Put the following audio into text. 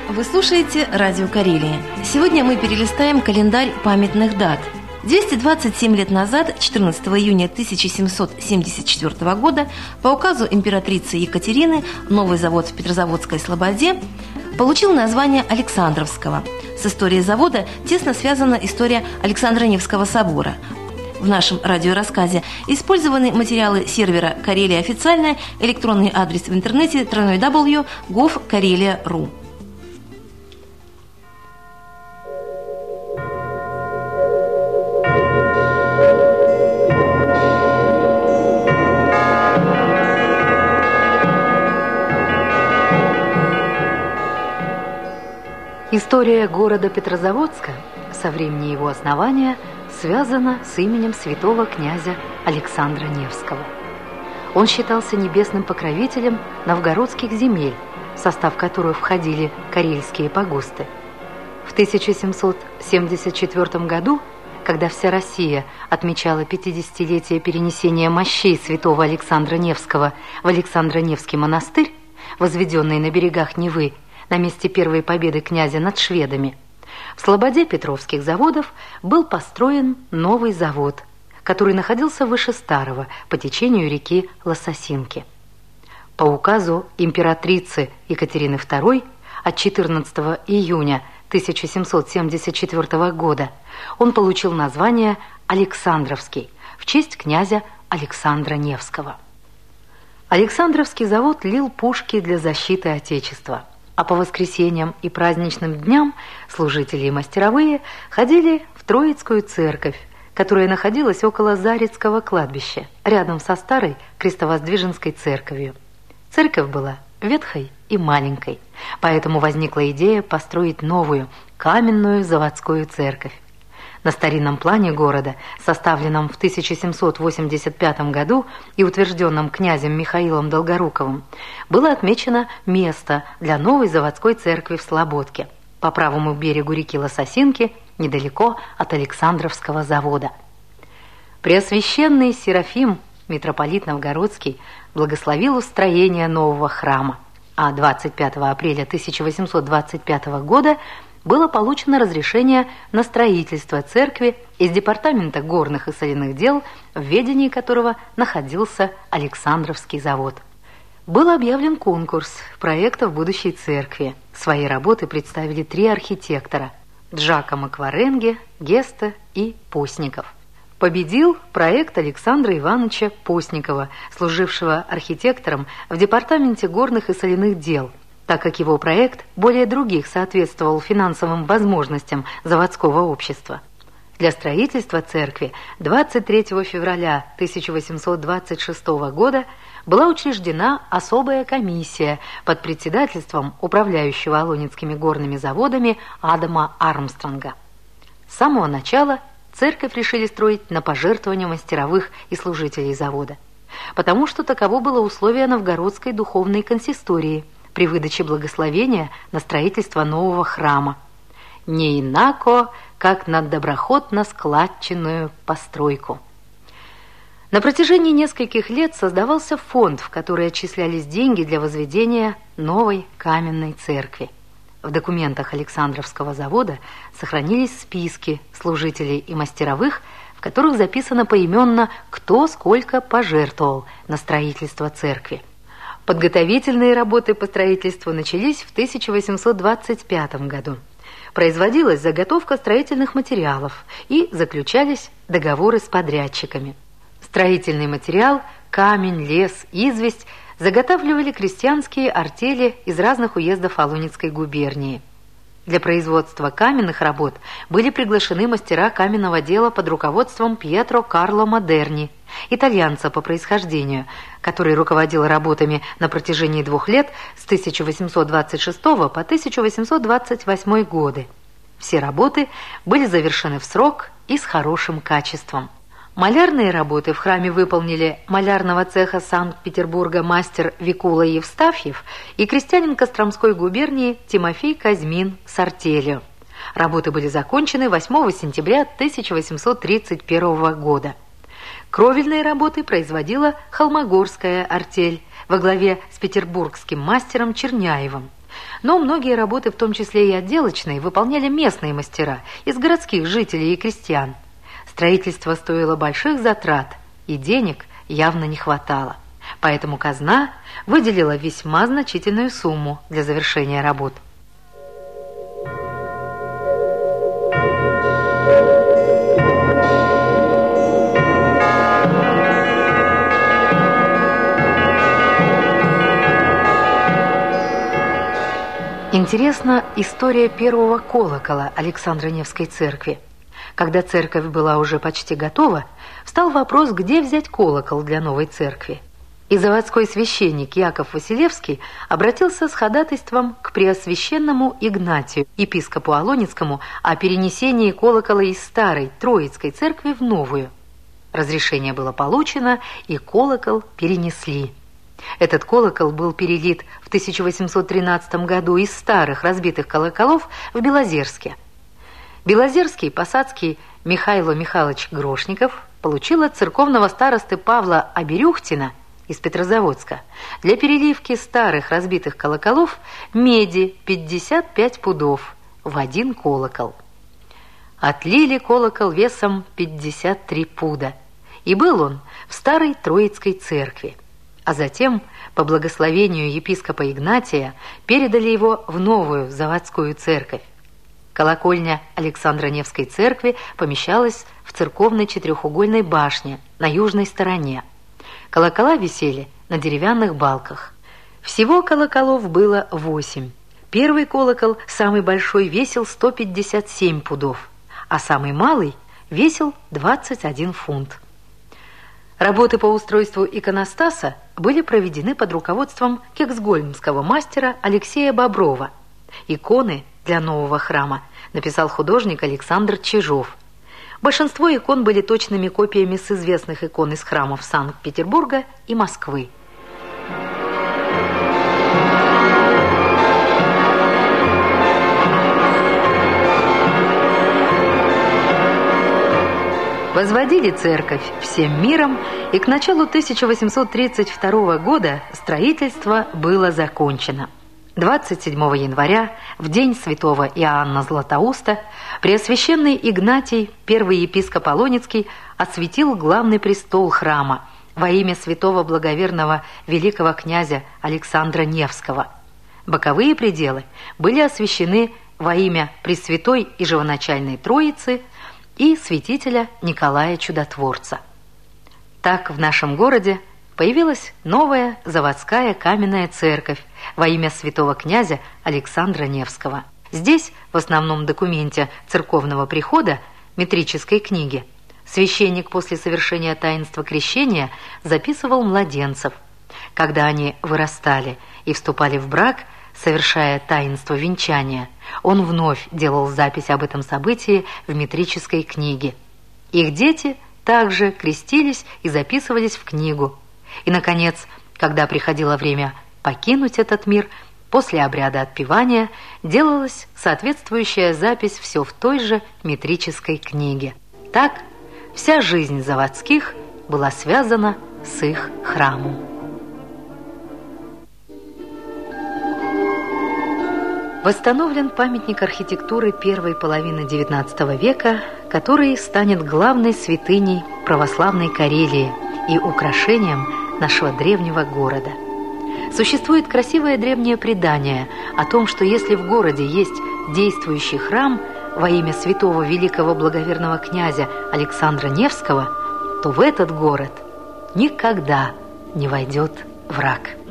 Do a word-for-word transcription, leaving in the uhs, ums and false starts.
Вы слушаете «Радио Карелия». Сегодня мы перелистаем календарь памятных дат. двести двадцать семь лет назад, четырнадцатого июня тысяча семьсот семьдесят четвёртого года, по указу императрицы Екатерины новый завод в Петрозаводской Слободе получил название Александровского. С историей завода тесно связана история Александра Невского собора. В нашем радиорассказе использованы материалы сервера «Карелия официальная», электронный адрес в интернете дабл ю дабл ю дабл ю точка гов карелия точка ру. История города Петрозаводска со времени его основания связана с именем святого князя Александра Невского. Он считался небесным покровителем новгородских земель, в состав которых входили карельские погосты. В тысяча семьсот семьдесят четвёртом году, когда вся Россия отмечала пятидесятилетие перенесения мощей святого Александра Невского в Александро-Невский монастырь, возведенный на берегах Невы, на месте первой победы князя над шведами, в слободе Петровских заводов был построен новый завод, который находился выше старого по течению реки Лососинки. По указу императрицы Екатерины второй от четырнадцатого июня тысяча семьсот семьдесят четвёртого года он получил название Александровский в честь князя Александра Невского. Александровский завод лил пушки для защиты Отечества, а по воскресеньям и праздничным дням служители и мастеровые ходили в Троицкую церковь, которая находилась около Зарецкого кладбища, рядом со старой Крестовоздвиженской церковью. Церковь была ветхой и маленькой, поэтому возникла идея построить новую каменную заводскую церковь. На старинном плане города, составленном в тысяча семьсот восемьдесят пятом году и утвержденном князем Михаилом Долгоруковым, было отмечено место для новой заводской церкви в Слободке, по правому берегу реки Лососинки, недалеко от Александровского завода. Преосвященный Серафим, митрополит Новгородский, благословил устроение нового храма, а двадцать пятого апреля тысяча восемьсот двадцать пятого года было получено разрешение на строительство церкви из департамента горных и соляных дел, в ведении которого находился Александровский завод. Был объявлен конкурс проектов будущей церкви. Свои работы представили три архитектора – Джакомо Кваренге, Геста и Постников. Победил проект Александра Ивановича Постникова, служившего архитектором в департаменте горных и соляных дел, так как его проект более других соответствовал финансовым возможностям заводского общества. Для строительства церкви двадцать третьего февраля тысяча восемьсот двадцать шестого года была учреждена особая комиссия под председательством управляющего Алонецкими горными заводами Адама Армстронга. С самого начала церковь решили строить на пожертвования мастеровых и служителей завода, потому что таково было условие Новгородской духовной консистории при выдаче благословения на строительство нового храма. Не инако, как на доброходно-складченную постройку. На протяжении нескольких лет создавался фонд, в который отчислялись деньги для возведения новой каменной церкви. В документах Александровского завода сохранились списки служителей и мастеровых, в которых записано поименно, кто сколько пожертвовал на строительство церкви. Подготовительные работы по строительству начались в тысяча восемьсот двадцать пятом году. Производилась заготовка строительных материалов и заключались договоры с подрядчиками. Строительный материал, камень, лес, известь заготавливали крестьянские артели из разных уездов Алонецкой губернии. Для производства каменных работ были приглашены мастера каменного дела под руководством Пьетро Карло Модерни, итальянца по происхождению, который руководил работами на протяжении двух лет с тысяча восемьсот двадцать шестого по тысяча восемьсот двадцать восьмой годы. Все работы были завершены в срок и с хорошим качеством. Малярные работы в храме выполнили малярного цеха Санкт-Петербурга мастер Викула Евстафьев и крестьянин Костромской губернии Тимофей Казьмин с артелью. Работы были закончены восьмого сентября тысяча восемьсот тридцать первого года. Кровельные работы производила Холмогорская артель во главе с петербургским мастером Черняевым. Но многие работы, в том числе и отделочные, выполняли местные мастера из городских жителей и крестьян. Строительство стоило больших затрат, и денег явно не хватало. Поэтому казна выделила весьма значительную сумму для завершения работ. Интересна история первого колокола Александро-Невской церкви. Когда церковь была уже почти готова, встал вопрос, где взять колокол для новой церкви. И заводской священник Яков Василевский обратился с ходатайством к преосвященному Игнатию, епископу Алоницкому, о перенесении колокола из старой Троицкой церкви в новую. Разрешение было получено, и колокол перенесли. Этот колокол был перелит в тысяча восемьсот тринадцатом году из старых разбитых колоколов в Белозерске. Белозерский посадский Михаил Михайлович Грошников получил от церковного старосты Павла Аберюхтина из Петрозаводска для переливки старых разбитых колоколов меди пятьдесят пять пудов в один колокол. Отлили колокол весом пятьдесят три пуда, и был он в старой Троицкой церкви. А затем, по благословению епископа Игнатия, передали его в новую заводскую церковь. Колокольня Александро-Невской церкви помещалась в церковной четырехугольной башне на южной стороне. Колокола висели на деревянных балках. Всего колоколов было восемь. Первый колокол, самый большой, весил сто пятьдесят семь пудов, а самый малый весил двадцать один фунт. Работы по устройству иконостаса были проведены под руководством кексгольмского мастера Алексея Боброва. Иконы для нового храма написал художник Александр Чижов. Большинство икон были точными копиями с известных икон из храмов Санкт-Петербурга и Москвы. Возводили церковь всем миром, и к началу тысяча восемьсот тридцать второго года строительство было закончено. двадцать седьмого января, в день святого Иоанна Златоуста, преосвященный Игнатий, первый епископ Алоницкий, осветил главный престол храма во имя святого благоверного великого князя Александра Невского. Боковые пределы были освящены во имя Пресвятой и Живоначальной Троицы и святителя Николая Чудотворца. Так в нашем городе появилась новая заводская каменная церковь во имя святого князя Александра Невского. Здесь, в основном документе церковного прихода, метрической книги, священник после совершения таинства крещения записывал младенцев. Когда они вырастали и вступали в брак, совершая таинство венчания, он вновь делал запись об этом событии в метрической книге. Их дети также крестились и записывались в книгу. И, наконец, когда приходило время покинуть этот мир, после обряда отпевания делалась соответствующая запись все в той же метрической книге. Так вся жизнь заводских была связана с их храмом. Восстановлен памятник архитектуры первой половины девятнадцатого века, который станет главной святыней православной Карелии и украшением нашего древнего города. Существует красивое древнее предание о том, что если в городе есть действующий храм во имя святого великого благоверного князя Александра Невского, то в этот город никогда не войдет враг.